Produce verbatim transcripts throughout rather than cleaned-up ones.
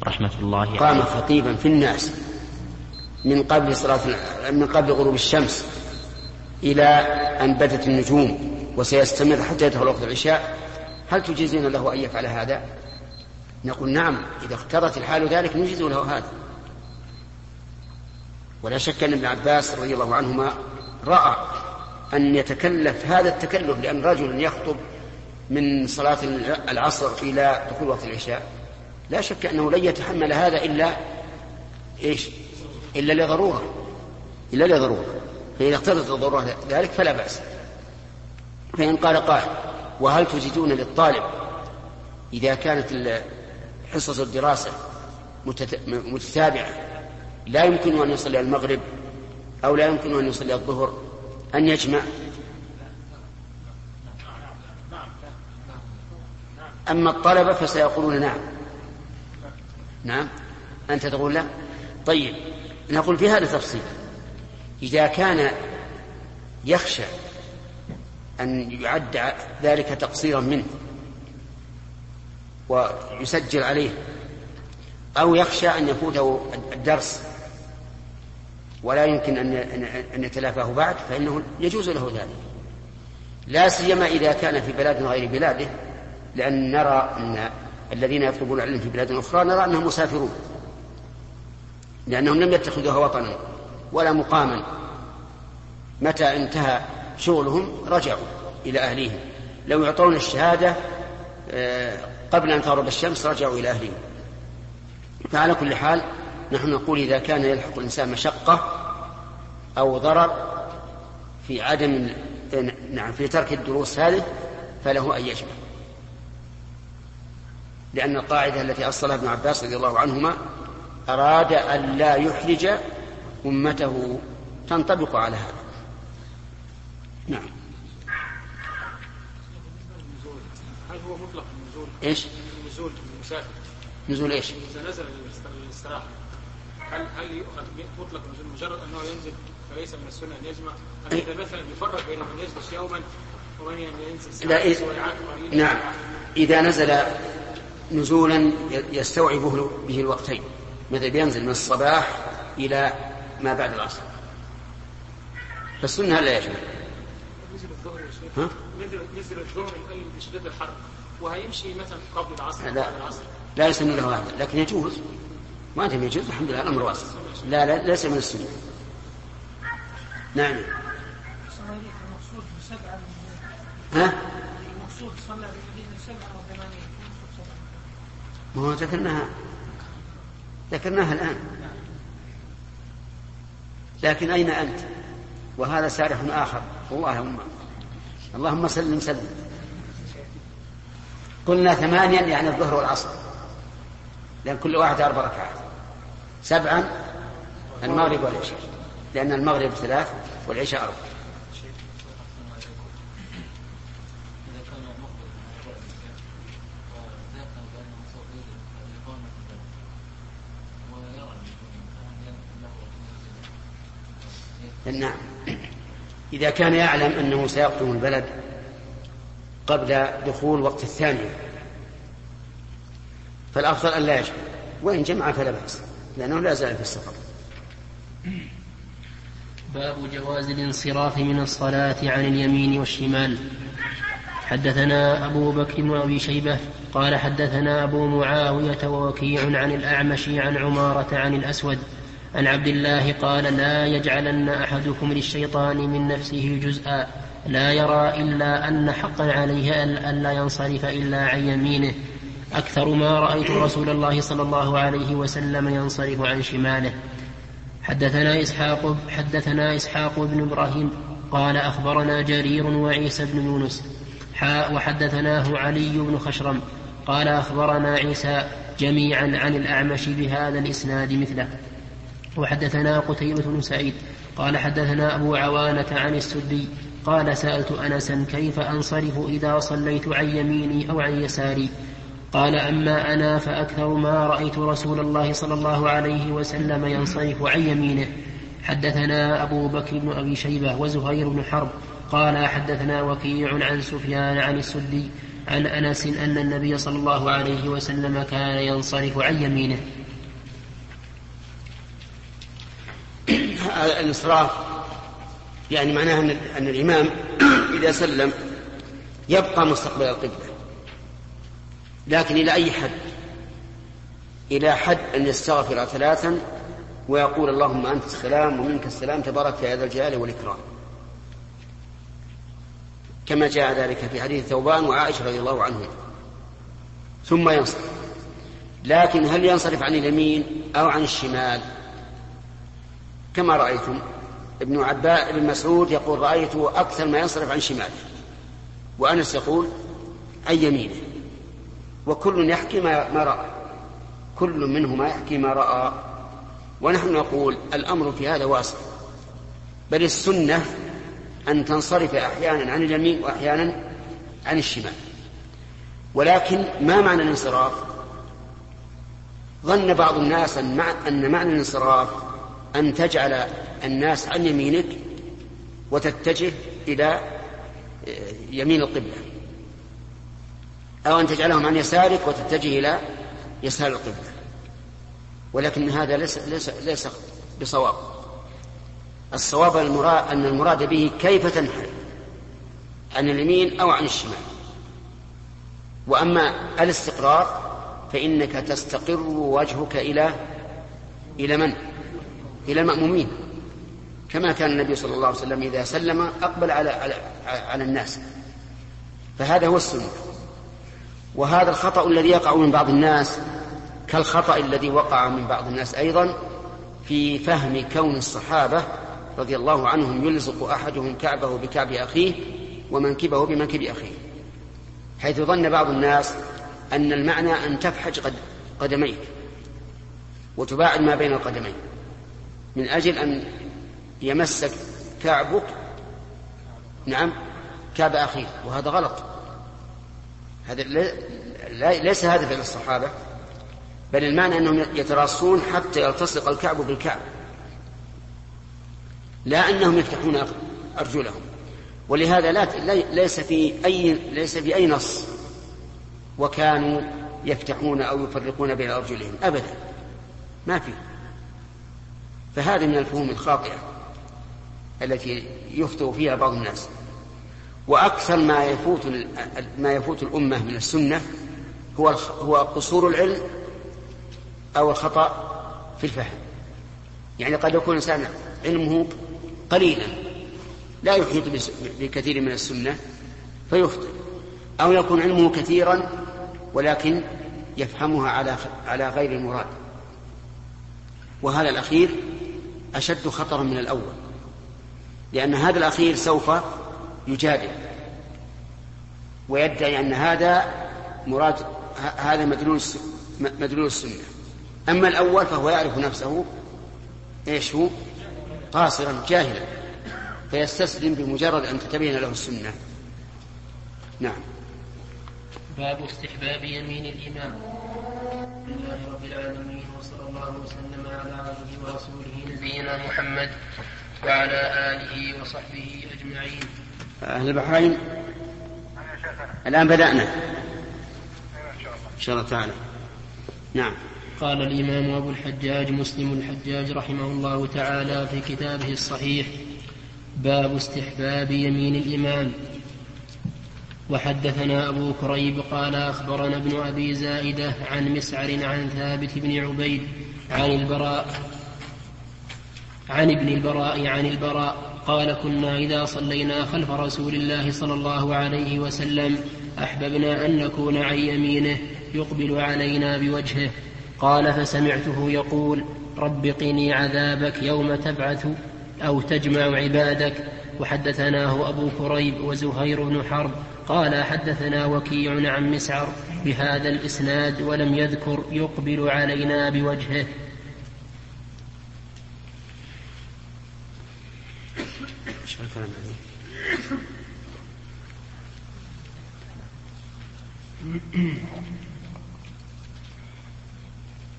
رحمة الله قام عليه خطيبا في الناس من قبل صلاة من قبل غروب الشمس إلى أن بدت النجوم وسيستمر حتى يدخل وقت العشاء، هل تجيزين له أن يفعل هذا؟ نقول نعم، إذا اقتضت الحال ذلك نجيز له هذا. ولا شك أن ابن عباس رضي الله عنهما رأى أن يتكلف هذا التكلف، لأن رجل يخطب من صلاة العصر إلى دخول وقت العشاء لا شك أنه لن يتحمل هذا إلا إيش؟ إلا لضرورة إلا لضرورة فإذا اقتضت الضرورة ذلك فلا بأس. فإن قال قائل وهل تجدون للطالب إذا كانت حصص الدراسة متتابعة لا يمكن أن يصلي المغرب أو لا يمكن أن يصلي الظهر أن يجمع؟ أما الطلبة فسيقولون نعم. نعم أنت تقول لا. طيب نقول في هذا تفصيل، إذا كان يخشى أن يعد ذلك تقصيرا منه ويسجل عليه، أو يخشى أن يفوته الدرس ولا يمكن أن يتلافاه بعد، فإنه يجوز له ذلك، لا سيما إذا كان في بلاد غير بلاده، لأن نرى أن الذين يطلبون العلم في بلاد أخرى نرى أنهم مسافرون، لأنهم لم يتخذوها وطنا ولا مقاما، متى انتهى شغلهم رجعوا إلى أهليهم، لو يعطون الشهادة قبل أن تغرب الشمس رجعوا إلى أهلهم. فعلى كل حال نحن نقول إذا كان يلحق الإنسان مشقة أو ضرر في عدم نعم في ترك الدروس هذه فله أن يجمع، لأن القاعدة التي أصلها ابن عباس رضي الله عنهما أراد أن لا يحرج أمته تنطبق على هذا. نعم. هل هو مطلق النزول؟ إيش؟ النزول المسافر. نزول إيش؟ إذا نزل للاستراحة هل هل يؤخذ مطلق النزول مجرد أنه ينزل فليس من السنة أن يجمع؟ أم إذا مثلا يفرق بين من يجلس يوما ومن ينزل ساعة إيه؟ نعم، إذا نزل نزولا يستوعب به الوقتين، مثل بينزل من الصباح إلى ما بعد العصر فالسنة لا يجمع. نزل الظهر يا شيخ، نزل الظهر يقلل بشدة الحر وهيمشي مثلا قبل العصر لا لا يسمى له هذا، لكن يجوز ما أنتم يجوز الحمد لله الأمر واسع. لا لا ليس من السنة. نعم. ها؟ المقصود صلى بالمدينة سبعة وثمانين. ما هو ذكرناها ذكرناها الآن، لكن أين أنت؟ وهذا سارح آخر. اللهم اللهم سلم سلم. قلنا ثمانيا يعني الظهر والعصر، لأن كل واحد أربع ركعات. سبعا المغرب والعشاء، لأن المغرب ثلاث والعشاء أربع. نعم، إذا كان يعلم أنه سيقدم البلد قبل دخول وقت الثانية فالأفضل أن لا يجمع، وإن جمع فلا بأس لأنه لا زال في السفر. باب جواز الانصراف من الصلاة عن اليمين والشمال. حدثنا أبو بكر بن أبي شيبة قال حدثنا أبو معاوية ووكيع عن الأعمش عن عمارة عن الأسود عن عبد الله قال لا يجعلن أحدكم للشيطان من نفسه جزءا لا يرى إلا أن حقا عليه ألا ينصرف إلا عن يمينه أكثر ما رأيت رسول الله صلى الله عليه وسلم ينصرف عن شماله. حدثنا إسحاق حدثنا إسحاق بن إبراهيم قال أخبرنا جرير وعيسى بن يونس حاء وحدثناه علي بن خشرم قال أخبرنا عيسى جميعا عن الأعمش بهذا الإسناد مثله. وحدثنا قتيبة بن سعيد قال حدثنا أبو عوانة عن السدي قال سألت أنسا كيف أنصرف إذا صليت عن يميني أو عن يساري قال أما أنا فأكثر ما رأيت رسول الله صلى الله عليه وسلم ينصرف عن يمينه. حدثنا أبو بكر بن أبي شيبة وزهير بن حرب قال حدثنا وكيع عن سفيان عن السدي عن أنس أن النبي صلى الله عليه وسلم كان ينصرف عن يمينه. الانصراف يعني معناه أن الإمام إذا سلم يبقى مستقبل القبلة، لكن إلى أي حد؟ إلى حد أن يستغفر ثلاثا ويقول اللهم أنت السلام ومنك السلام تبارك يا ذا الجلال والإكرام، كما جاء ذلك في حديث ثوبان وعائشة رضي الله عنهم، ثم ينصرف. لكن هل ينصرف عن اليمين أو عن الشمال؟ كما رأيتم ابن عباس ابن مسعود يقول رأيته أكثر ما ينصرف عن شماله، وأنس يقول عن يمينه، وكل يحكي ما رأى، كل منهما يحكي ما رأى. ونحن نقول الأمر في هذا واسع، بل السنة أن تنصرف أحيانا عن اليمين وأحيانا عن الشمال. ولكن ما معنى الانصراف؟ ظن بعض الناس أن معنى الانصراف أن تجعل الناس عن يمينك وتتجه إلى يمين القبلة، أو أن تجعلهم عن يسارك وتتجه إلى يسار القبلة، ولكن هذا ليس, ليس, ليس بصواب. الصواب المراد أن المراد به كيف تنحل عن اليمين أو عن الشمال. وأما الاستقرار فإنك تستقر وجهك إلى إلى من؟ إلى المأمومين، كما كان النبي صلى الله عليه وسلم إذا سلم أقبل على, على, على الناس، فهذا هو السنة. وهذا الخطأ الذي يقع من بعض الناس كالخطأ الذي وقع من بعض الناس أيضا في فهم كون الصحابة رضي الله عنهم يلزق أحدهم كعبه بكعب أخيه ومنكبه بمنكب أخيه، حيث ظن بعض الناس أن المعنى أن تفحج قدميك وتباعد ما بين القدمين من أجل أن يمسك كعبك نعم كعب أخيه، وهذا غلط. هذا ليس هذا فعل الصحابة، بل المعنى أنهم يتراصون حتى يلتصق الكعب بالكعب، لا أنهم يفتحون أرجلهم. ولهذا لا ليس في أي ليس في أي نص وكانوا يفتحون أو يفرقون بين أرجلهم أبدا، ما في. فهذا من الفهوم الخاطئة التي يخطئ فيها بعض الناس. وأكثر ما يفوت ما يفوت الأمة من السنة هو هو قصور العلم أو الخطأ في الفهم. يعني قد يكون الإنسان علمه قليلا لا يحيط بكثير من السنة فيخطئ، أو يكون علمه كثيرا ولكن يفهمها على على غير المراد، وهذا الأخير أشد خطرا من الأول، لأن هذا الأخير سوف يجادل ويدعي أن هذا مراد هذا مدلول مدلول السنة. أما الأول فهو يعرف نفسه إيش هو قاصرا جاهلا فيستسلم بمجرد أن تتبين له السنة. نعم. باب استحباب يمين الإمام. لله رب العالمين، وصلى الله وسلم على عبده ورسوله نبينا محمد وعلى آله وصحبه أجمعين. أهل البحرين الآن بدأنا إن شاء الله تعالى. نعم. قال الإمام أبو الحجاج مسلم الحجاج رحمه الله تعالى في كتابه الصحيح: باب استحباب يمين الإمام. وحدثنا أبو كريب قال أخبرنا ابن أبي زائدة عن مسعر عن ثابت بن عبيد عن البراء عن ابن البراء عن البراء قال: كنا إذا صلينا خلف رسول الله صلى الله عليه وسلم أحببنا أن نكون عن يمينه يقبل علينا بوجهه. قال: فسمعته يقول: رب قني عذابك يوم تبعث أو تجمع عبادك. وحدثناه أبو كريب وزهير بن حرب قال: حدثنا وكيع عن مسعر بهذا الإسناد ولم يذكر يقبل علينا بوجهه.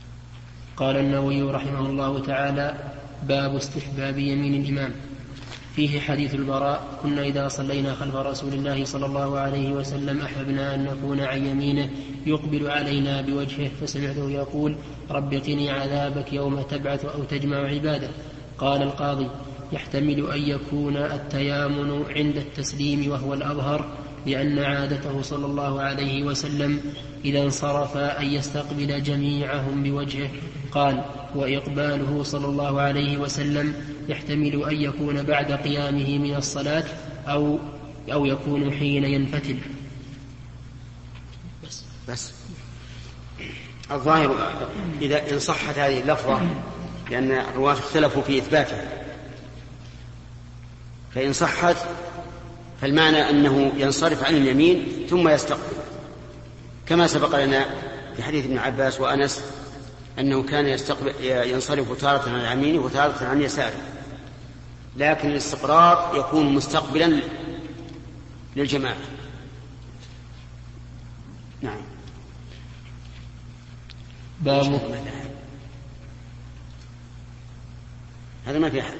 قال النووي رحمه الله تعالى: باب استحباب يمين الإمام. فيه حديث البراء: كنا إذا صلينا خلف رسول الله صلى الله عليه وسلم أحببنا أن نكون عن يمينه يقبل علينا بوجهه، فسمعته يقول: رب قني عذابك يوم تبعث أو تجمع عباده. قال القاضي: يحتمل أن يكون التيامن عند التسليم وهو الأظهر، لأن عادته صلى الله عليه وسلم إذا انصرف أن يستقبل جميعهم بوجهه. قال: وإقباله صلى الله عليه وسلم يحتمل أن يكون بعد قيامه من الصلاة أو, أو يكون حين ينفتل. بس, بس. الظاهر إذا إن صحت هذه اللفظة، لأن الرواة اختلفوا في إثباتها، فإن صحت فالمعنى أنه ينصرف عن اليمين ثم يستقبل، كما سبق لنا في حديث ابن عباس وأنس أنه كان يستقبل ينصرف تارة عن يمينه وتارة عن يساره، لكن الاستقرار يكون مستقبلا للجماعة. نعم. باب هذا ما في أحد.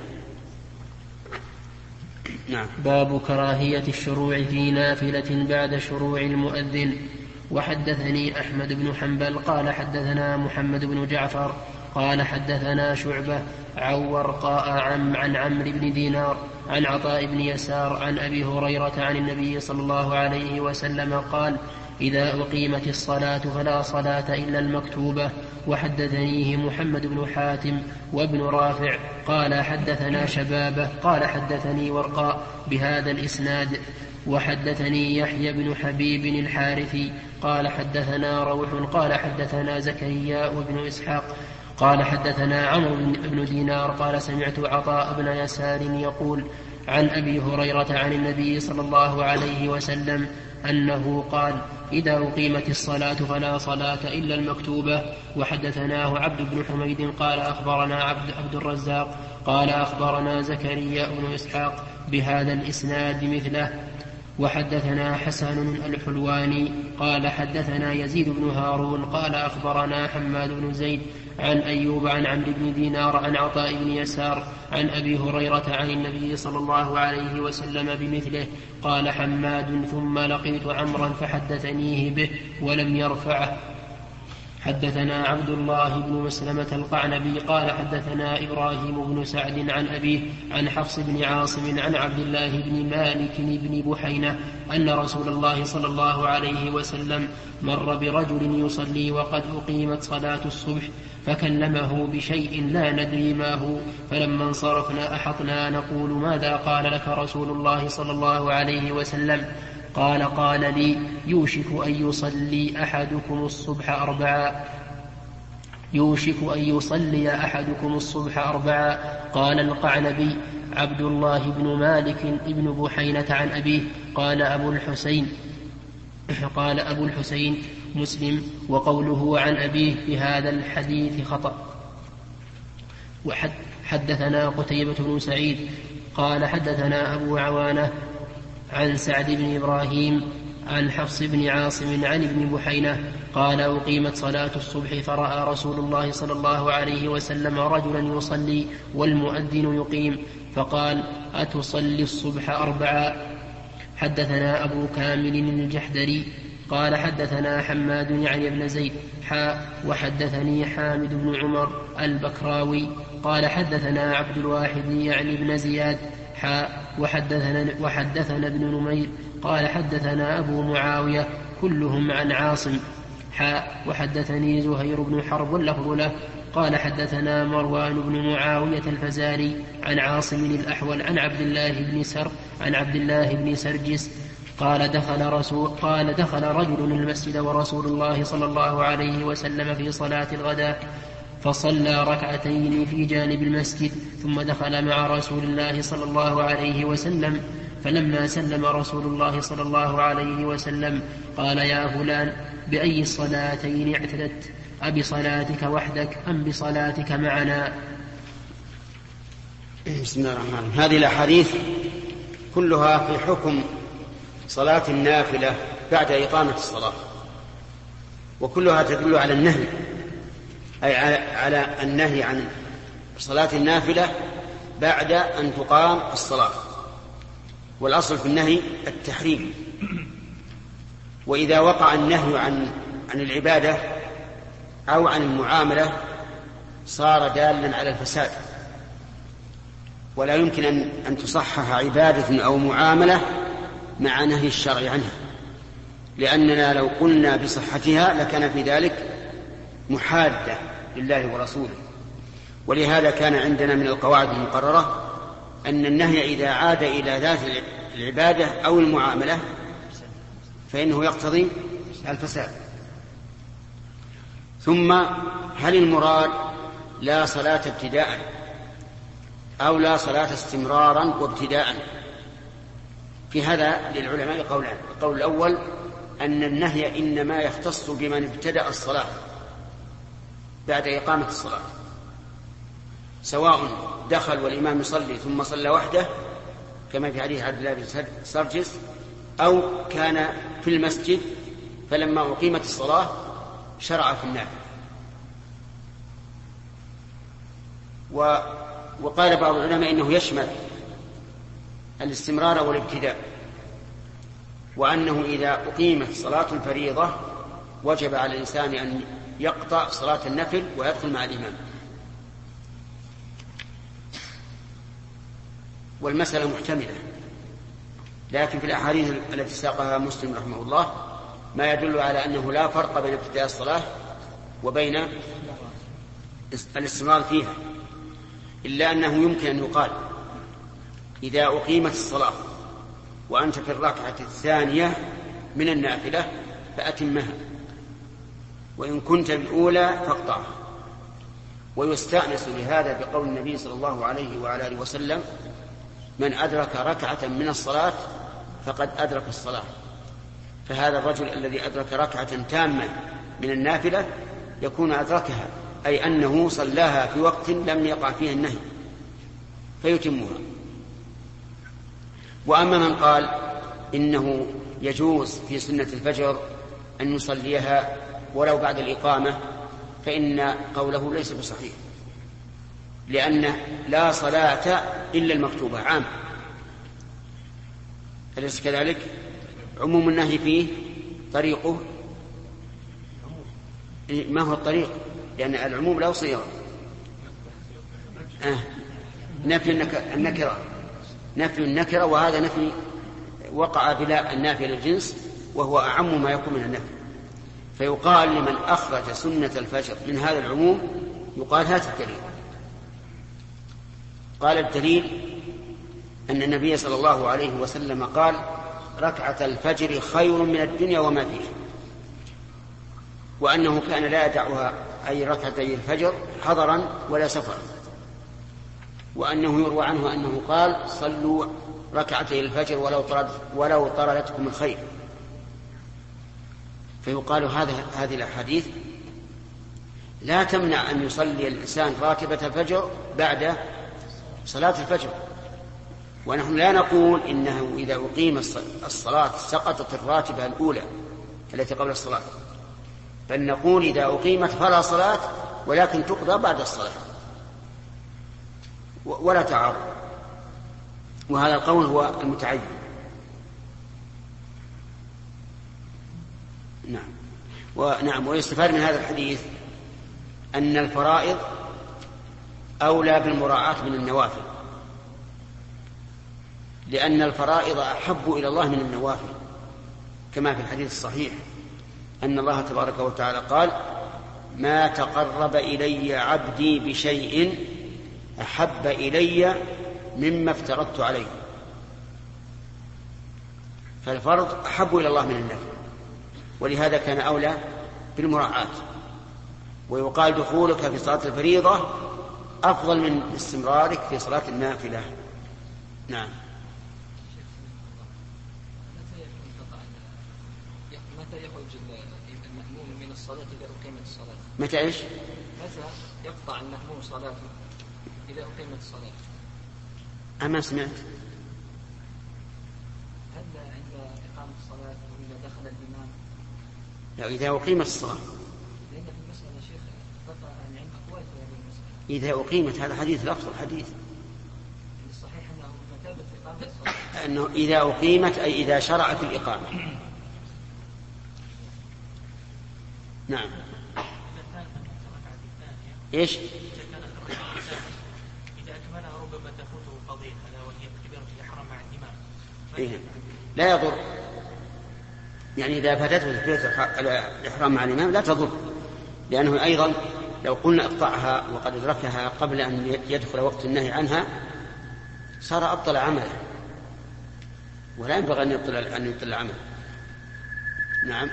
نعم. باب كراهية الشروع في نافلة بعد شروع المؤذن. وحدثني أحمد بن حنبل قال حدثنا محمد بن جعفر قال حدثنا شعبة عن ورقاء عن, عن عمرو بن دينار عن عطاء بن يسار عن أبي هريرة عن النبي صلى الله عليه وسلم قال: إذا أقيمت الصلاة فلا صلاة إلا المكتوبة. وحدثنيه محمد بن حاتم وابن رافع قال حدثنا شبابه قال حدثني ورقاء بهذا الإسناد. وحدثني يحيى بن حبيب الحارثي قال حدثنا روح قال حدثنا زكريا وابن إسحاق قال حدثنا عمرو بن دينار قال سمعت عطاء بن يسار يقول عن أبي هريرة عن النبي صلى الله عليه وسلم أنه قال: إذا أقيمت الصلاة فلا صلاة إلا المكتوبة. وحدثناه عبد بن حميد قال أخبرنا عبد, عبد الرزاق قال أخبرنا زكريا بن إسحاق بهذا الإسناد مثله. وحدثنا حسن الحلواني قال حدثنا يزيد بن هارون قال أخبرنا حماد بن زيد عن أيوب عن عمرو بن دينار عن عطاء بن يسار عن أبي هريرة عن النبي صلى الله عليه وسلم بمثله. قال حماد: ثم لقيت عمرا فحدثنيه به ولم يرفعه. حدثنا عبد الله بن مسلمة القعنبي قال حدثنا إبراهيم بن سعد عن أبيه عن حفص بن عاصم عن عبد الله بن مالك بن بحينة أن رسول الله صلى الله عليه وسلم مر برجل يصلي وقد أقيمت صلاة الصبح فكلمه بشيء لا ندري ما هو، فلما انصرفنا أحطنا نقول: ماذا قال لك رسول الله صلى الله عليه وسلم؟ قال: قال لي: يوشك أن يصلي أحدكم الصبح أربعا يوشك أن يصلي أحدكم الصبح أربعا. قال القعنبي: عبد الله بن مالك بن بحينة عن أبيه. قال أبو الحسين قال أبو الحسين مسلم: وقوله عن أبيه بهذا الحديث خطأ. وحدثنا قتيبة بن سعيد قال حدثنا أبو عوانة عن سعد بن إبراهيم عن حفص بن عاصم عن ابن بحينة قال: أقيمت صلاة الصبح فرأى رسول الله صلى الله عليه وسلم رجلا يصلي والمؤذن يقيم فقال: أتصلي الصبح أربعا؟ حدثنا أبو كامل الجحدري قال حدثنا حماد يعني ابن زيد حاء وحدثني حامد بن عمر البكراوي قال حدثنا عبد الواحد يعني ابن زياد حاء وحدثنا, وحدثنا ابن نمير قال حدثنا أبو معاوية كلهم عن عاصم حاء وحدثني زهير بن حرب واللفظ له قال حدثنا مروان بن معاوية الفزاري عن عاصم الأحول عن عبد الله بن سر عن عبد الله بن سرجس قال دخل, رسول قال دخل رجل المسجد ورسول الله صلى الله عليه وسلم في صلاة الغداء فصلى ركعتين في جانب المسجد ثم دخل مع رسول الله صلى الله عليه وسلم فلما سلم رسول الله صلى الله عليه وسلم قال: يا فلان بأي الصلاتين اعتدت؟ أبصلاتك وحدك أم بصلاتك معنا؟ بسم الله الرحمن الرحيم. هذه الأحاديث كلها في حكم صلاة النافلة بعد إقامة الصلاة، وكلها تدل على النهي، أي على النهي عن صلاة النافلة بعد أن تقام الصلاة. والأصل في النهي التحريم. وإذا وقع النهي عن عن العبادة أو عن المعاملة صار دالا على الفساد، ولا يمكن أن, أن تصحح عبادة أو معاملة مع نهي الشرع عنها، لأننا لو قلنا بصحتها لكان في ذلك محادة لله ورسوله. ولهذا كان عندنا من القواعد المقررة أن النهي إذا عاد إلى ذات العبادة أو المعاملة فإنه يقتضي الفساد. ثم هل المراد لا صلاة ابتداء أو لا صلاة استمرارا وابتداء؟ في هذا للعلماء قولان. القول الأول أن النهي إنما يختص بمن ابتدأ الصلاة بعد إقامة الصلاة، سواء دخل والإمام يصلي ثم صلى وحده كما في حديث عبد الله بن سرجس، أو كان في المسجد فلما أقيمت الصلاة شرع في النافلة. وقال بعض العلماء إنه يشمل الاستمرار والابتداء، وأنه إذا أقيمت صلاة الفريضة وجب على الإنسان أن يقطع صلاة النفل ويدخل مع الإمام. والمسألة محتملة، لكن في الأحاديث التي ساقها مسلم رحمه الله ما يدل على أنه لا فرق بين ابتداء الصلاة وبين الاستمرار فيها، إلا أنه يمكن أن يقال إذا أقيمت الصلاة وأنت في الركعة الثانية من النافلة فأتمها، وإن كنت بالأولى فاقطعها. ويستأنس لهذا بقول النبي صلى الله عليه وعلى آله وسلم: من أدرك ركعة من الصلاة فقد أدرك الصلاة. فهذا الرجل الذي أدرك ركعة تامة من النافلة يكون أدركها، أي أنه صلاها في وقت لم يقع فيه النهي فيتمها. وأما من قال إنه يجوز في سنة الفجر أن يصليها ولو بعد الإقامة فإن قوله ليس بصحيح، لأن لا صلاة إلا المكتوبة عام، أليس كذلك؟ عموم النهي فيه طريقه ما هو الطريق؟ لأن العموم لا صيغة. آه. نفي النكرة نفي النكرة وهذا نفي وقع بلا النافي للجنس، وهو أعم ما يكون من النفي. فيقال لمن أخرج سنة الفجر من هذا العموم يقال هات الدليل. قال الدليل أن النبي صلى الله عليه وسلم قال: ركعة الفجر خير من الدنيا وما فيها، وأنه كان لا يدعها أي ركعتي الفجر حضرا ولا سفرا، وأنه يروى عنه أنه قال: صلوا ركعتي الفجر ولو طرد ولو طردتكم الخير. فيقال هذا هذه الأحاديث لا تمنع أن يصلي الإنسان راتبة الفجر بعد صلاة الفجر، ونحن لا نقول إنه إذا أقيم الصلاة سقطت الراتبة الأولى التي قبل الصلاة، بل نقول إذا أقيمت فلا صلاة ولكن تقضى بعد الصلاة ولا تعارض. وهذا القول هو المتعين. نعم. ونعم ويستفاد من هذا الحديث أن الفرائض أولى بالمراعاة من النوافل، لأن الفرائض أحب إلى الله من النوافل، كما في الحديث الصحيح أن الله تبارك وتعالى قال: ما تقرب إلي عبدي بشيء أحب إلي مما افترضت عليه. فالفرض أحب إلى الله من النفل، ولهذا كان أولى بالمراعاة. ويقال دخولك في صلاة الفريضة أفضل من استمرارك في صلاة النافلة. نعم. متى يخرج المأموم من الصلاة إذا أقيمت الصلاة؟ متى إيش؟ متى يقطع المأموم صلاته إذا أقيمت الصلاة؟ أما سمعت؟ هل عند إقامة الصلاة أو إذا دخل الإمام؟ لا، إذا أقيمت الصلاة. لأن في المسألة شيخ قطع العلم أقوال في هذه المسألة. إذا أقيمت، هذا حديث لفظ الحديث. الصحيح أنه بمثابة إقامة أنه إذا أقيمت أي إذا شرعت الإقامة. نعم. إيش؟ إذا أكملها ربما تفوته فضيلة وهي تكبيرة الإحرام مع الإمام. إيه؟ لا يضر، يعني إذا فاتته تكبيرة الإحرام مع الإمام لا تضر، لأنه أيضا لو قلنا اقطعها وقد أدركها قبل أن يدخل وقت النهي عنها صار أبطل عمله، ولا ينبغي أن يبطل أن يبطل عمله. نعم.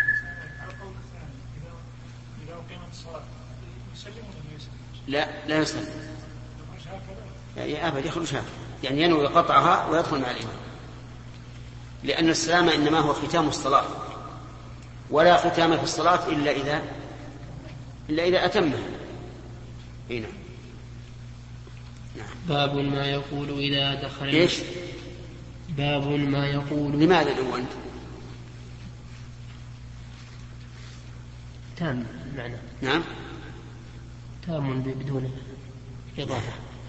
لا لا يسلم، يعني أبد يخرج هكذا، يعني ينوي قطعها ويدخل مع الإمام، لأن السلام إنما هو ختام الصلاة، ولا ختام في الصلاة إلا إذا إلا إذا أتمها. هنا. نعم. باب ما يقول إذا دخل. إيش؟ باب ما يقول. لماذا لو أنت؟ تام معنى. نعم. تام بدون إضافة.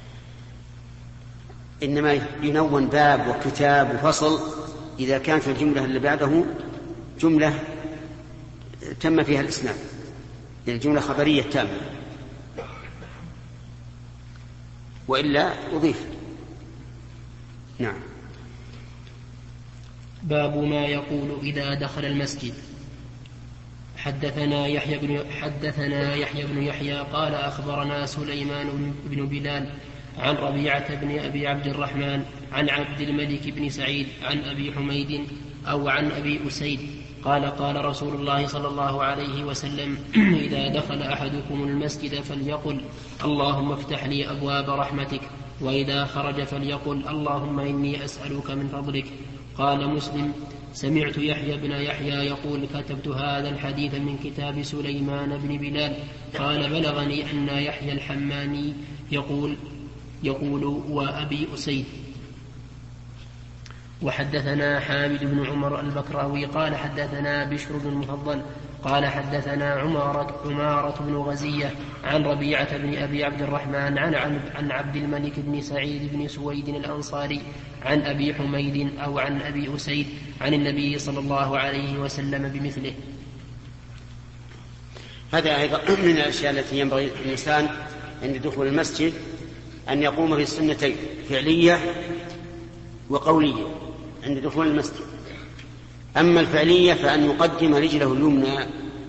إنما ينون باب وكتاب وفصل إذا كانت الجملة اللي بعده جملة تم فيها الإسناد، يعني جملة خبرية تامة، وإلا أضيف. نعم. باب ما يقول إذا دخل المسجد. حدثنا يحيى بن حدثنا يحيى بن يحيى قال أخبرنا سليمان بن بلال عن ربيعة بن أبي عبد الرحمن عن عبد الملك بن سعيد عن أبي حميد أو عن أبي أسيد قال قال رسول الله صلى الله عليه وسلم: إذا دخل أحدكم المسجد فليقل: اللهم افتح لي أبواب رحمتك، وإذا خرج فليقل: اللهم إني أسألك من فضلك. قال مسلم: سمعت يحيى بن يحيى يقول: كتبت هذا الحديث من كتاب سليمان بن بلال. قال: بلغني أن يحيى الحماني يقول يقول وأبي أسيد. وحدثنا حامد بن عمر البكراوي قال حدثنا بشر بن المفضل قال حدثنا عمارة, عمارة بن غزية عن ربيعة بن أبي عبد الرحمن عن, عن عبد الملك بن سعيد بن سويد الأنصاري عن أبي حميد أو عن أبي أسيد عن النبي صلى الله عليه وسلم بمثله. هذا أيضا من الأشياء التي ينبغي الإنسان عند دخول المسجد أن يقوم بالسنتين: فعلية وقولية عند دخول المسجد. أما الفعلية فأن يقدم رجله اليمنى،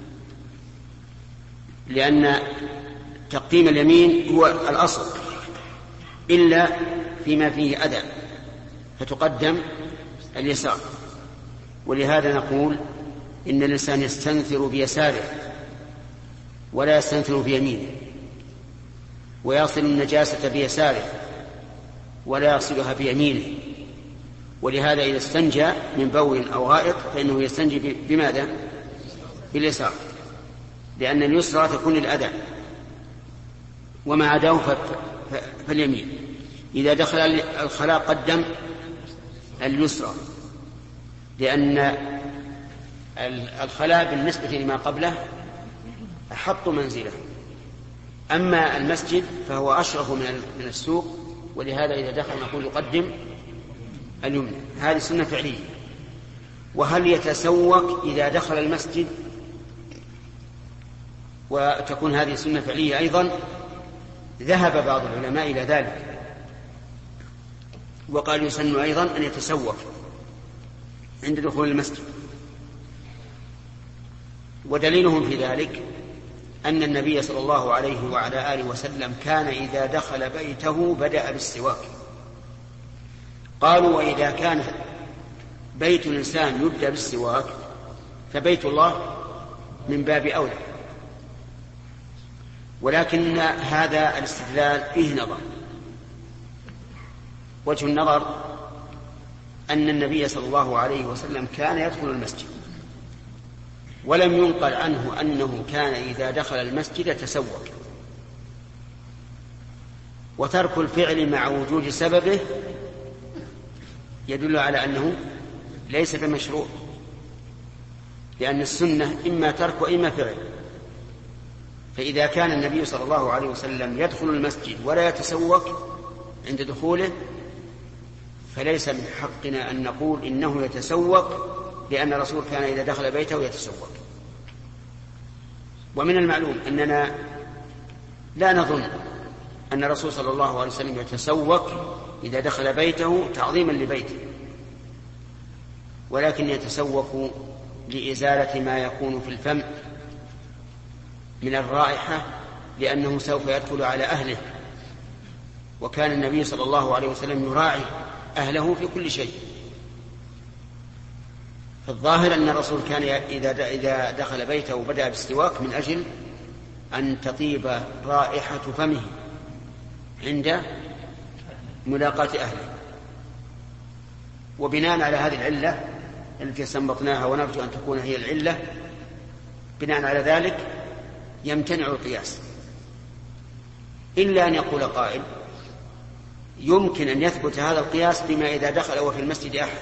لأن تقديم اليمين هو الأصل إلا فيما فيه أذى، فتقدم اليسار. ولهذا نقول إن الإنسان يستنثر بيساره ولا يستنثر بيمينه، ويصل النجاسة بيساره ولا يصلها بيمينه. ولهذا إذا استنجى من بول أو غائط فإنه يستنجي بماذا؟ باليسار، لأن اليسرى تكون للأذى، وما عداه فاليمين. إذا دخل الخلاء قدم اليسرى، لأن الخلاء بالنسبة لما قبله أحط منزله. أما المسجد فهو أشرف من السوق، ولهذا إذا دخل نقول يقدم اليمنى. هذه سنة فعلية. وهل يتسوق إذا دخل المسجد؟ وتكون هذه سنة فعلية أيضا. ذهب بعض العلماء إلى ذلك وقال يسن أيضا أن يتسوق عند دخول المسجد. ودليلهم في ذلك أن النبي صلى الله عليه وعلى آله وسلم كان إذا دخل بيته بدأ بالسواك. قالوا: وإذا كان بيت الإنسان يبدأ بالسواك فبيت الله من باب أولى. ولكن هذا الاستدلال فيه نظر. وجه النظر أن النبي صلى الله عليه وسلم كان يدخل المسجد، ولم ينقل عنه أنه كان إذا دخل المسجد تسوق. وترك الفعل مع وجود سببه يدل على أنه ليس بمشروع، لأن السنة إما ترك وإما فعل. فإذا كان النبي صلى الله عليه وسلم يدخل المسجد ولا يتسوق عند دخوله فليس من حقنا أن نقول إنه يتسوق، لأن الرسول كان إذا دخل بيته يتسوق. ومن المعلوم أننا لا نظن أن الرسول صلى الله عليه وسلم يتسوق إذا دخل بيته تعظيما لبيته، ولكن يتسوق لإزالة ما يكون في الفم من الرائحة، لأنه سوف يدخل على أهله، وكان النبي صلى الله عليه وسلم يراعي أهله في كل شيء. فالظاهر أن الرسول كان إذا دخل بيته وبدأ بالسواك من أجل أن تطيب رائحة فمه عند ملاقاة أهله. وبناء على هذه العلة التي استنبطناها ونرجو أن تكون هي العلة، بناء على ذلك يمتنع القياس، إلا أن يقول قائل يمكن أن يثبت هذا القياس بما إذا دخل وفي المسجد أحد،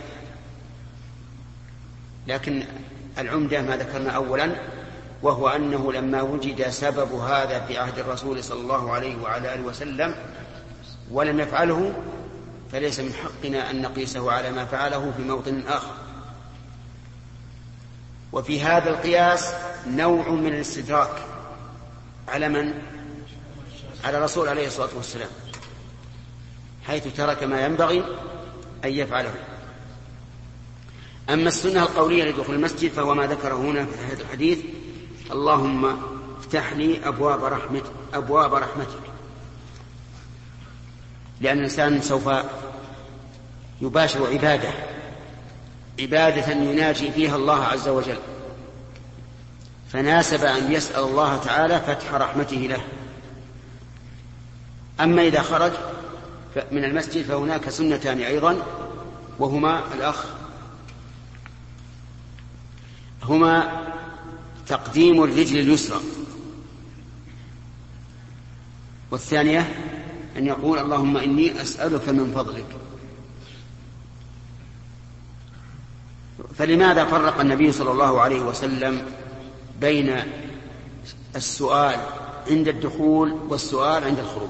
لكن العمدة ما ذكرنا أولا، وهو أنه لما وجد سبب هذا في عهد الرسول صلى الله عليه وعلى آله وسلم ولم يفعله، فليس من حقنا أن نقيسه على ما فعله في موطن آخر. وفي هذا القياس نوع من الاستدراك على من؟ على الرسول عليه الصلاة والسلام، حيث ترك ما ينبغي أن يفعله. أما السنة القولية لدخول المسجد فهو ما ذكره هنا في هذا الحديث: اللهم افتح لي أبواب رحمتك أبواب رحمتك، لأن الإنسان سوف يباشر عبادة عبادة يناجي فيها الله عز وجل، فناسب أن يسأل الله تعالى فتح رحمته له. أما إذا خرج من المسجد فهناك سنتان أيضا، وهما الأخ هما تقديم الرجل اليسرى، والثانية أن يقول اللهم إني أسألك من فضلك. فلماذا فرق النبي صلى الله عليه وسلم بين السؤال عند الدخول والسؤال عند الخروج؟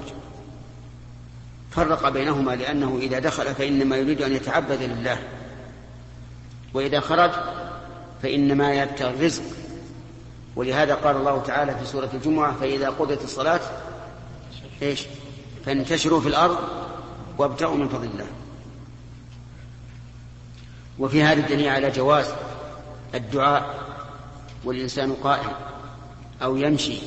فرق بينهما لأنه إذا دخل فإنما يريد أن يتعبد لله، وإذا خرج فإنما يبتغي الرزق. ولهذا قال الله تعالى في سورة الجمعة: فإذا قضيت الصلاة إيش؟ فانتشروا في الأرض وابتغوا من فضل الله. وفي هذا الدليل على جواز الدعاء والإنسان قائم أو يمشي،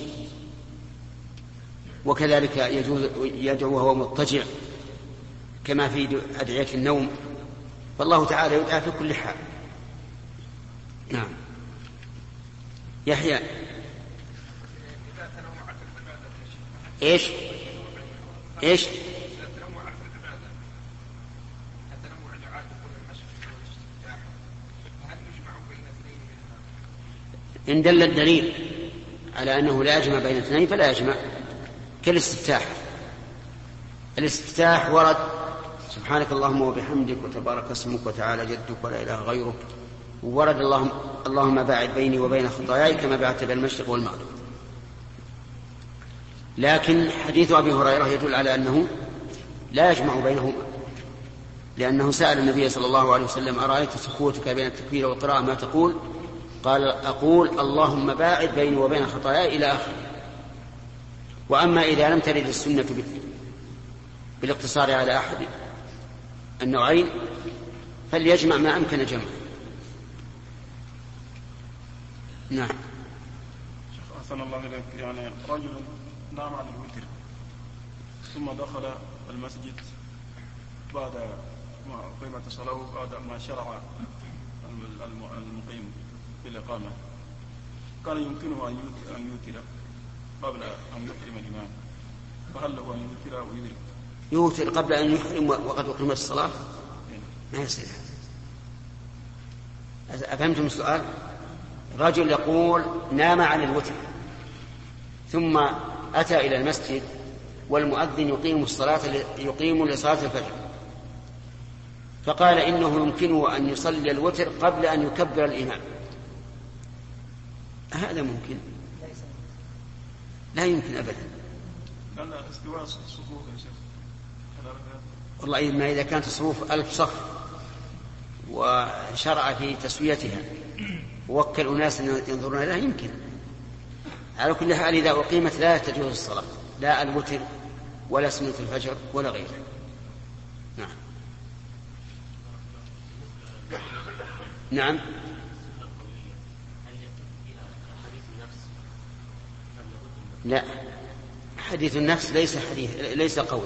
وكذلك يجوز يدعو وهو مضطجع كما في أدعية النوم، فالله تعالى يدعى في كل حال. نعم. يحيى ايش ايش إن دل الدليل على أنه لا يجمع بين اثنين فلا يجمع، كالاستفتاح. الاستفتاح ورد: سبحانك اللهم وبحمدك وتبارك اسمك وتعالى جدك ولا إله غيرك. وورد اللهم, اللهم باعد بيني وبين خطاياي كما بعدت بين المشرق والمغرب. لكن حديث أبي هريرة يدل على أنه لا يجمع بينهما، لأنه سأل النبي صلى الله عليه وسلم: أرأيت سكوتك بين التكبير والقراءة ما تقول؟ قال: أقول اللهم باعد بيني وبين خطاياي إلى آخره. وأما إذا لم ترد السنة بالاقتصار على أحد النوعين فليجمع ما أمكن جمعه. نعم. أحسن الله إليك. يعني رجل نام عن الوتر ثم دخل المسجد بعد ما قيمة الصلاة، بعد ما شرع المقيم في الإقامة، كان يمكنه أن يوتر قبل أن يحرم الإمام، فهل له أن يوتر ويدرك؟ يوتر قبل أن يحرم وقد أقيمت الصلاة؟ ما يصير. أفهمتم السؤال؟ رجل يقول نام عن الوتر ثم أتى إلى المسجد والمؤذن يقيم الصلاة يقيم لصلاة الفجر، فقال إنه يمكنه أن يصلي الوتر قبل أن يكبر الإمام. هذا ممكن؟ لا يمكن أبدا. لأن استواء الصفوف يا شيخ والله ما إذا كانت الصفوف ألف صف وشرع في تسويتها ووكل أناس ينظرون لها يمكن. على كل حال إذا أقيمت لا تجوز الصلاة، لا الوتر ولا سنة الفجر ولا غيره. نعم. نعم. لا، حديث النفس ليس حديث ليس قول،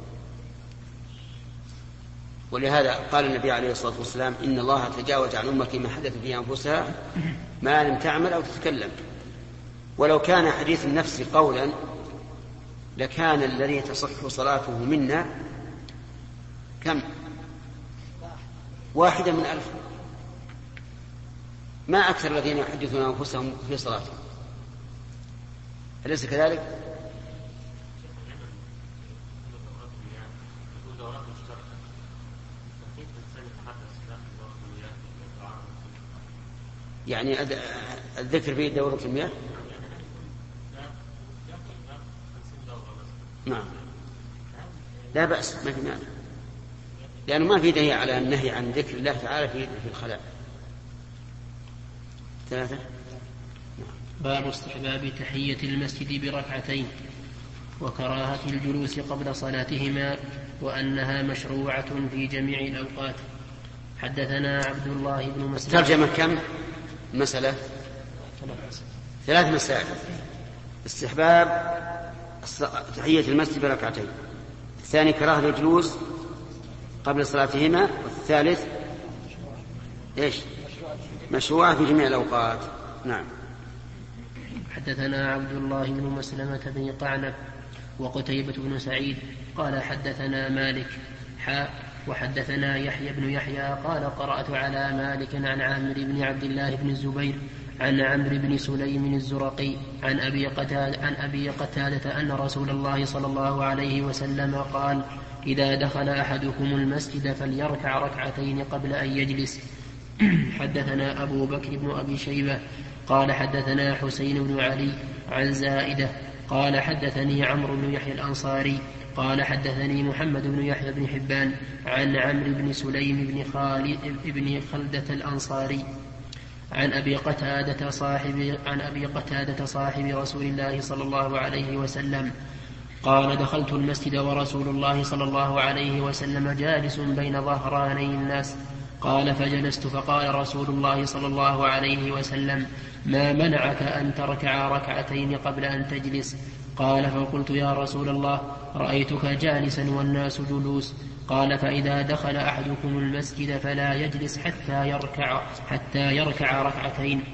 ولهذا قال النبي عليه الصلاة والسلام إن الله تجاوز عن أمتي ما حدث في أنفسها ما لم تعمل أو تتكلم. ولو كان حديث النفس قولا لكان الذي تصح صلاته منا كم؟ واحدة من ألف، ما أكثر الذين يحدثون أنفسهم في صلاتهم، أليس كذلك؟ يعني الذكر فيه دورة المياه؟ نعم، لا بأس، ما في مانع، لأنه ما في دليل على النهي عن ذكر الله تعالى في الخلاء. ثلاثة. باب استحباب تحية المسجد بركعتين وكراهة الجلوس قبل صلاتهما وأنها مشروعة في جميع الأوقات. حدثنا عبد الله بن مسلم. ترجمة كم مسألة؟ ثلاث مسائل. استحباب تحية المسجد بركعتين، الثاني كراهة الجلوس قبل صلاتهما، والثالث إيش؟ مشروعة في جميع الأوقات. نعم. حدثنا عبد الله بن مسلمة بن قعنب وقتيبة بن سعيد قال حدثنا مالك حاء وحدثنا يحيى بن يحيى قال قرأت على مالك عن عامر بن عبد الله بن الزبير عن عمرو بن سليم الزرقي عن أبي قتادة, عن أبي قتادة أن رسول الله صلى الله عليه وسلم قال إذا دخل أحدكم المسجد فليركع ركعتين قبل أن يجلس. حدثنا أبو بكر بن أبي شيبة قال حدثنا حسين بن علي عن زائدة قال حدثني عمرو بن يحيى الأنصاري قال حدثني محمد بن يحيى بن حبان عن عمرو بن سليم بن خالد بن خلدة الأنصاري عن أبي قتادة صاحب عن أبي قتادة صاحب رسول الله صلى الله عليه وسلم قال دخلت المسجد ورسول الله صلى الله عليه وسلم جالس بين ظهراني الناس قال فجلست فقال رسول الله صلى الله عليه وسلم ما منعك أن تركع ركعتين قبل أن تجلس؟ قال فقلت يا رسول الله رأيتك جالسا والناس جلوس. قال فإذا دخل أحدكم المسجد فلا يجلس حتى يركع, حتى يركع ركعتين.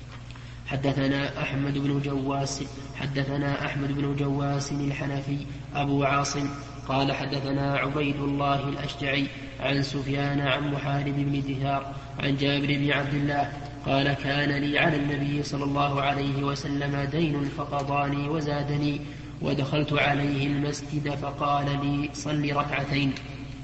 حدثنا أحمد بن جواس حدثنا أحمد بن جواس الحنفي أبو عاصم قال حدثنا عبيد الله الأشجعي عن سفيان عن محارب بن دثار عن جابر بن عبد الله قال كان لي على النبي صلى الله عليه وسلم دين فقضاني وزادني ودخلت عليه المسجد فقال لي صل ركعتين.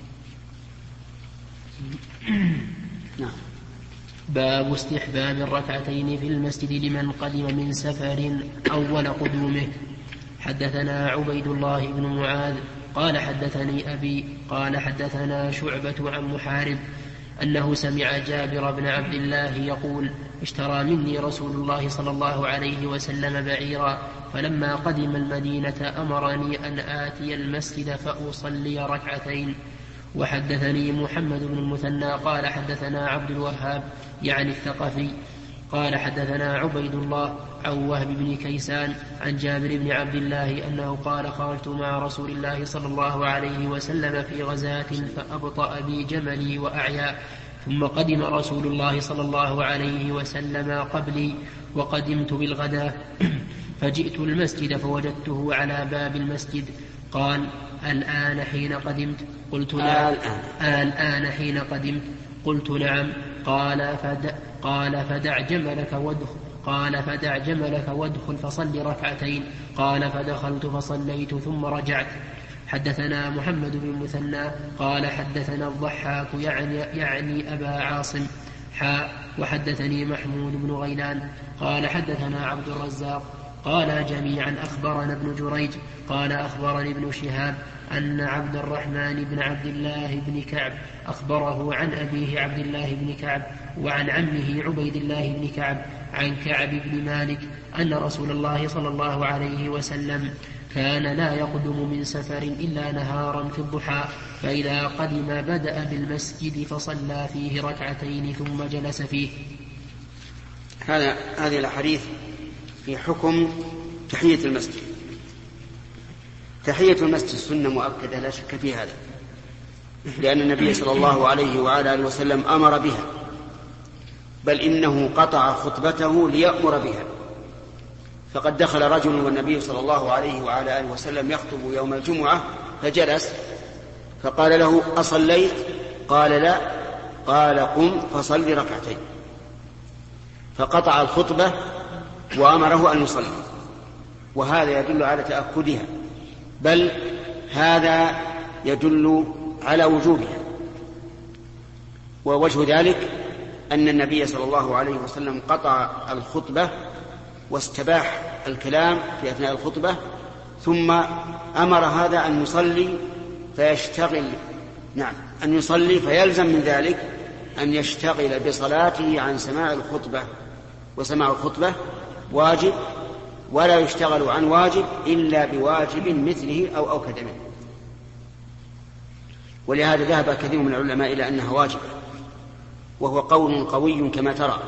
باب استحباب الركعتين في المسجد لمن قدم من سفر أول قدومه. حدثنا عبيد الله بن معاذ قال حدثني أبي قال حدثنا شعبة عن محارب أنه سمع جابر بن عبد الله يقول اشترى مني رسول الله صلى الله عليه وسلم بعيرا فلما قدم المدينة أمرني أن آتي المسجد فأصلي ركعتين. وحدثني محمد بن المثنى قال حدثنا عبد الوهاب يعني الثقفي قال حدثنا عبيد الله عن وهب بن كيسان عن جابر بن عبد الله أنه قال خرجت مع رسول الله صلى الله عليه وسلم في غزاة فأبطأ بي جملي وأعيا ثم قدم رسول الله صلى الله عليه وسلم قبلي وقدمت بالغداة فجئت المسجد فوجدته على باب المسجد قال الآن حين قدمت؟ قلت نعم. الآن حين قدمت؟ قلت نعم. قال فدع, قال فدع جملك وادخل قال فدع جملك وادخل فصل ركعتين. قال فدخلت فصليت ثم رجعت. حدثنا محمد بن المثنى قال حدثنا الضحاك يعني, يعني أبا عاصم حاء وحدثني محمود بن غيلان قال حدثنا عبد الرزاق قال جميعا أخبرنا ابن جريج قال أخبرني ابن شهاب أن عبد الرحمن بن عبد الله بن كعب أخبره عن أبيه عبد الله بن كعب وعن عمه عبيد الله بن كعب عن كعب بن مالك أن رسول الله صلى الله عليه وسلم كان لا يقدم من سفر إلا نهارا في الضحى، فإذا قدم بدأ بالمسجد فصلى فيه ركعتين ثم جلس فيه. هذا هذه الأحاديث في حكم تحية المسجد. تحية المسجد سنة مؤكدة لا شك في هذا، لأن النبي صلى الله عليه وعلى آله وسلم أمر بها، بل إنه قطع خطبته ليأمر بها. فقد دخل رجل والنبي صلى الله عليه وعلى آله وسلم يخطب يوم الجمعة فجلس، فقال له: أصليت؟ قال: لا. قال: قم فصل ركعتين. فقطع الخطبة وأمره أن يصلي، وهذا يدل على تأكدها، بل هذا يدل على وجوبها. ووجه ذلك أن النبي صلى الله عليه وسلم قطع الخطبة واستباح الكلام في أثناء الخطبة، ثم أمر هذا أن يصلي فيشتغل نعم أن يصلي فيلزم من ذلك أن يشتغل بصلاته عن سماع الخطبة، وسماع الخطبة واجب، ولا يشتغل عن واجب إلا بواجب مثله أو أوكد منه. ولهذا ذهب كثير من العلماء إلى أنها واجبة، وهو قول قوي كما ترى،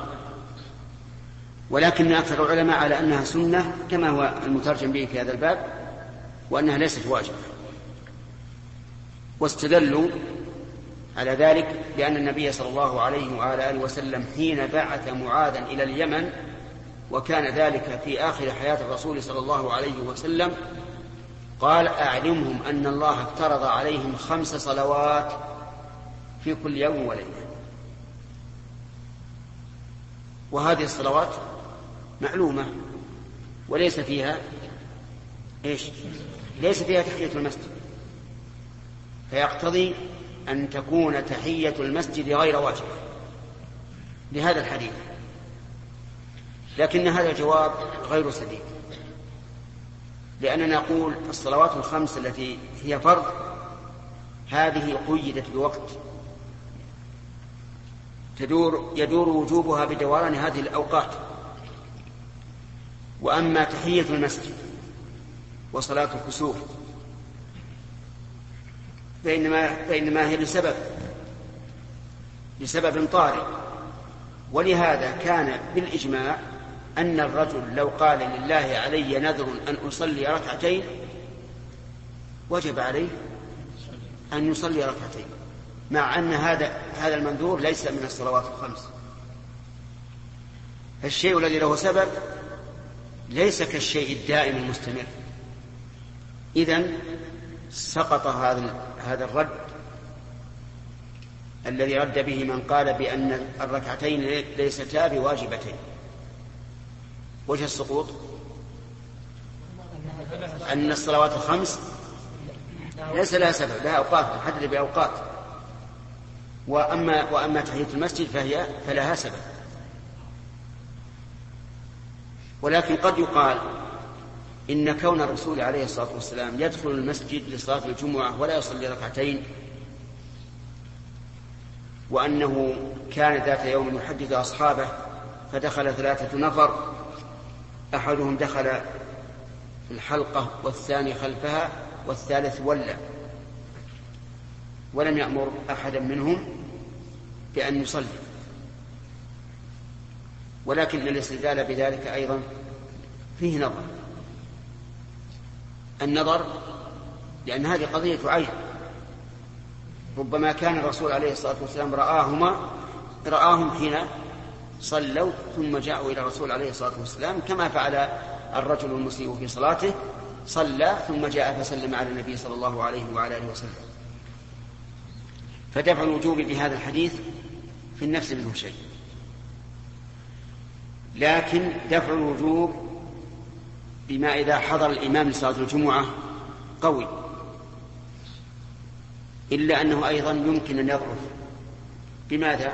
ولكن أكثر العلماء على أنها سنة كما هو المترجم به في هذا الباب، وأنها ليست واجبة. واستدلوا على ذلك بأن النبي صلى الله عليه وعلى آله وسلم حين بعث معاذا إلى اليمن، وكان ذلك في آخر حياة الرسول صلى الله عليه وسلم، قال: أعلمهم أن الله افترض عليهم خمس صلوات في كل يوم وليلة. وهذه الصلوات معلومة وليس فيها إيش؟ ليس فيها تحية المسجد، فيقتضي أن تكون تحية المسجد غير واجبة لهذا الحديث. لكن هذا الجواب غير سديد، لأننا نقول الصلوات الخمس التي هي فرض هذه قيدت بوقت تدور يدور وجوبها بدوران هذه الأوقات. وأما تحية المسجد وصلاة الكسوف فإنما, فإنما هي لسبب لسبب طارئ، ولهذا كان بالإجماع أن الرجل لو قال: لله علي نذر أن أصلي ركعتين، وجب عليه أن يصلي ركعتين، مع أن هذا هذا المنذور ليس من الصلوات الخمس. الشيء الذي له سبب ليس كالشيء الدائم المستمر. إذن سقط هذا هذا الرد الذي رد به من قال بأن الركعتين ليستا بواجبتين. وجه السقوط أن الصلوات الخمس ليس لها سبب، لها أوقات محددة بأوقات، وأما وأما تحية المسجد فهي فلها سبب. ولكن قد يقال إن كون الرسول عليه الصلاة والسلام يدخل المسجد لصلاة الجمعة ولا يصلي ركعتين، وأنه كان ذات يوم يحدث أصحابه فدخل ثلاثة نفر، أحدهم دخل في الحلقة والثاني خلفها والثالث ولى، ولم يأمر أحدا منهم بأن يصلي. ولكن الاستدلال بذلك أيضا فيه نظر، النظر لأن هذه قضية عين، ربما كان الرسول عليه الصلاة والسلام رآهما رآهم حين صلوا ثم جاءوا إلى الرسول عليه الصلاة والسلام، كما فعل الرجل المسيء في صلاته، صلى ثم جاء فسلم على النبي صلى الله عليه وعلى آله وسلم. فدفع الوجوب بهذا الحديث في النفس منه شيء، لكن دفع الوجوب بما إذا حضر الإمام لصلاة الجمعة قوي، إلا أنه أيضا يمكن أن يضعف. بماذا؟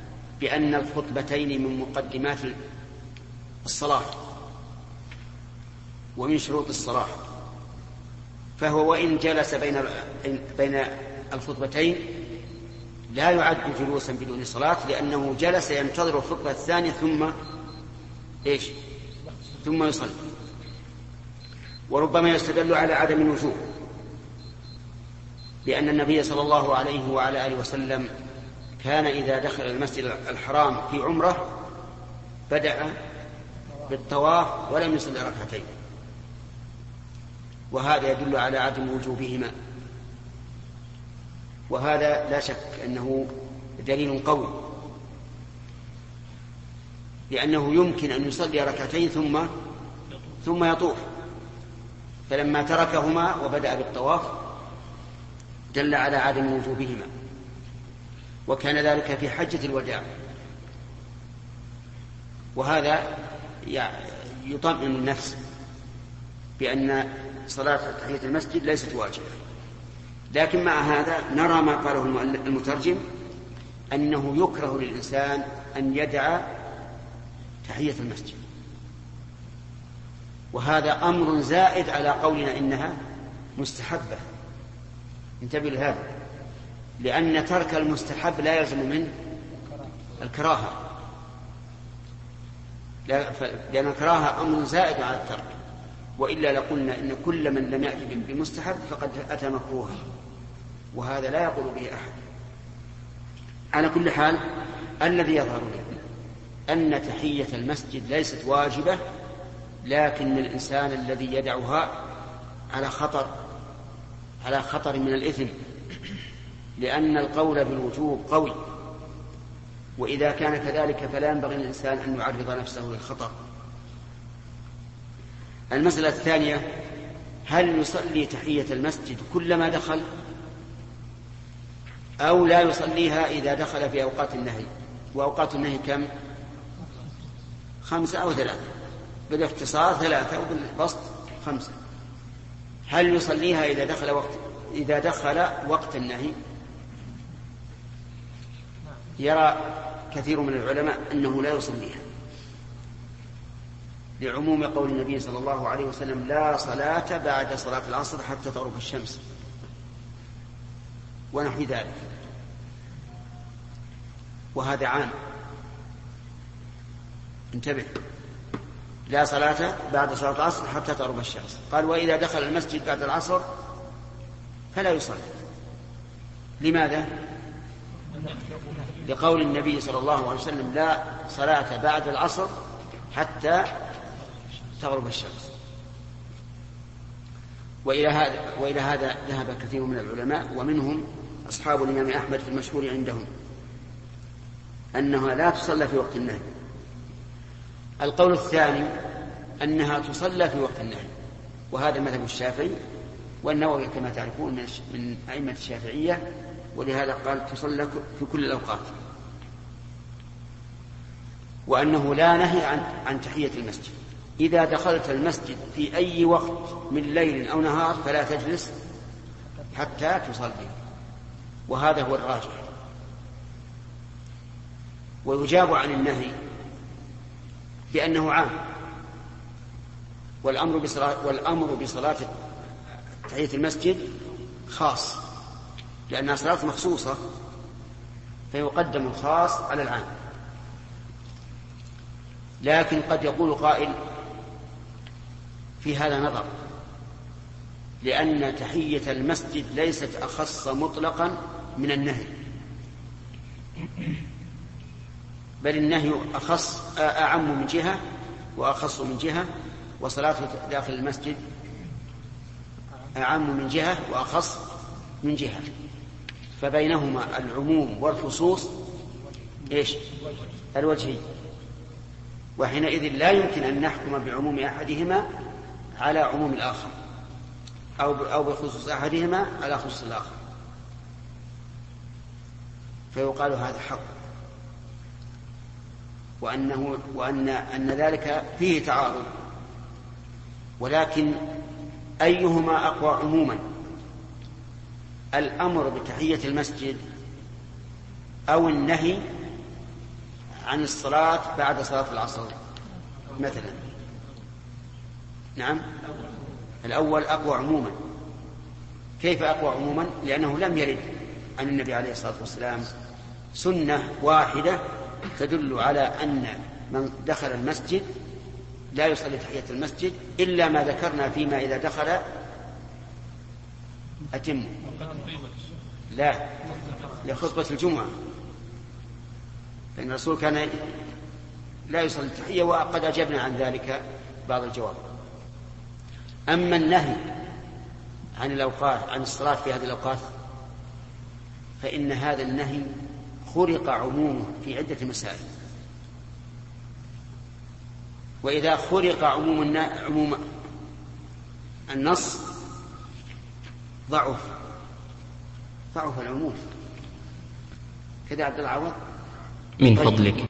بأن الخطبتين من مقدمات الصلاة، ومن شروط الصلاة، فهو وإن جلس بين بين الخطبتين لا يعد جلوسا بدون صلاة، لأنه جلس ينتظر الخطبة الثانية ثم إيش ثم يصلي. وربما يستدل على عدم الوجوب، لأن النبي صلى الله عليه وعلى آله وسلم كان إذا دخل المسجد الحرام في عمره بدأ بالطواف ولم يصلي ركعتين، وهذا يدل على عدم وجوبهما، وهذا لا شك أنه دليل قوي، لأنه يمكن أن يصلي ركعتين ثم ثم يطوف، فلما تركهما وبدأ بالطواف دل على عدم وجوبهما. وكان ذلك في حجة الوداع، وهذا يطمئن النفس بأن صلاة تحية المسجد ليست واجبة. لكن مع هذا نرى ما قاله المترجم أنه يكره للإنسان أن يدع تحية المسجد، وهذا أمر زائد على قولنا إنها مستحبة. انتبه لهذا، لأن ترك المستحب لا يلزم منه الكراهة، لأن الكراهة أمر زائد على الترك، وإلا لقلنا إن كل من لم يأتي بمستحب فقد أتى مكروها، وهذا لا يقول به أحد. على كل حال الذي يظهر لي أن تحية المسجد ليست واجبة، لكن الإنسان الذي يدعها على خطر على خطر من الإثم، لأن القول بالوجوب قوي، وإذا كان كذلك فلا ينبغي للإنسان أن يعرض نفسه للخطر. المسألة الثانية: هل يصلي تحية المسجد كلما دخل أو لا يصليها إذا دخل في أوقات النهي؟ وأوقات النهي كم؟ خمسة أو ثلاثة، بالاختصار ثلاثة وبالبسط خمسة. هل يصليها إذا دخل وقت إذا دخل وقت النهي؟ يرى كثير من العلماء أنه لا يصليها، لعموم قول النبي صلى الله عليه وسلم: لا صلاة بعد صلاة العصر حتى تغرب الشمس، ونحو ذلك، وهذا عام. انتبه، لا صلاة بعد صلاة العصر حتى تغرب الشمس. قال: وإذا دخل المسجد بعد العصر فلا يصلي. لماذا؟ لقول النبي صلى الله عليه وسلم: لا صلاة بعد العصر حتى تغرب الشمس. وإلى هذا وإلى هذا ذهب كثير من العلماء، ومنهم أصحاب الإمام أحمد في المشهور عندهم أنها لا تصلى في وقت النهي. القول الثاني أنها تصلى في وقت النهي، وهذا مذهب الشافعي، والنووي كما تعرفون من أئمة الشافعية، ولهذا قال تصلى في كل الأوقات، وأنه لا نهي عن عن تحية المسجد. إذا دخلت المسجد في أي وقت من ليل أو نهار فلا تجلس حتى تصلي، وهذا هو الراجح. ويجاب عن النهي بأنه عام، والأمر بصلاة, والأمر بصلاة تحية المسجد خاص، لأنها صلاة مخصوصة، فيقدم الخاص على العام. لكن قد يقول قائل: في هذا نظر، لأن تحية المسجد ليست أخص مطلقا من النهي، بل النهي أخص أعم من جهة وأخص من جهة، وصلاته داخل المسجد أعم من جهة وأخص من جهة، فبينهما العموم والخصوص إيش؟ الوجهي. وحينئذ لا يمكن أن نحكم بعموم أحدهما على عموم الآخر، أو أو بخصوص أحدهما على خصوص الآخر، فيقال هذا حق، وأنه وأن أن ذلك فيه تعارض، ولكن أيهما أقوى عموما: الأمر بتحية المسجد أو النهي عن الصلاة بعد صلاة العصر مثلا؟ نعم الأول أقوى عموما. كيف أقوى عموما؟ لأنه لم يرد عن النبي عليه الصلاة والسلام سنة واحدة تدل على أن من دخل المسجد لا يصلي تحية المسجد إلا ما ذكرنا فيما إذا دخل أتم لا لخطبة الجمعة، فإن الرسول كان لا يصلي التحية وقد أجبنا عن ذلك بعض الجواب. أما النهي عن الأوقات عن الصلاة في هذه الأوقات فإن هذا النهي خرق عمومه في عدة مسائل، وإذا خرق عموم عموم النص ضعف ضعف العموم كذا. عبد العوض من فضلك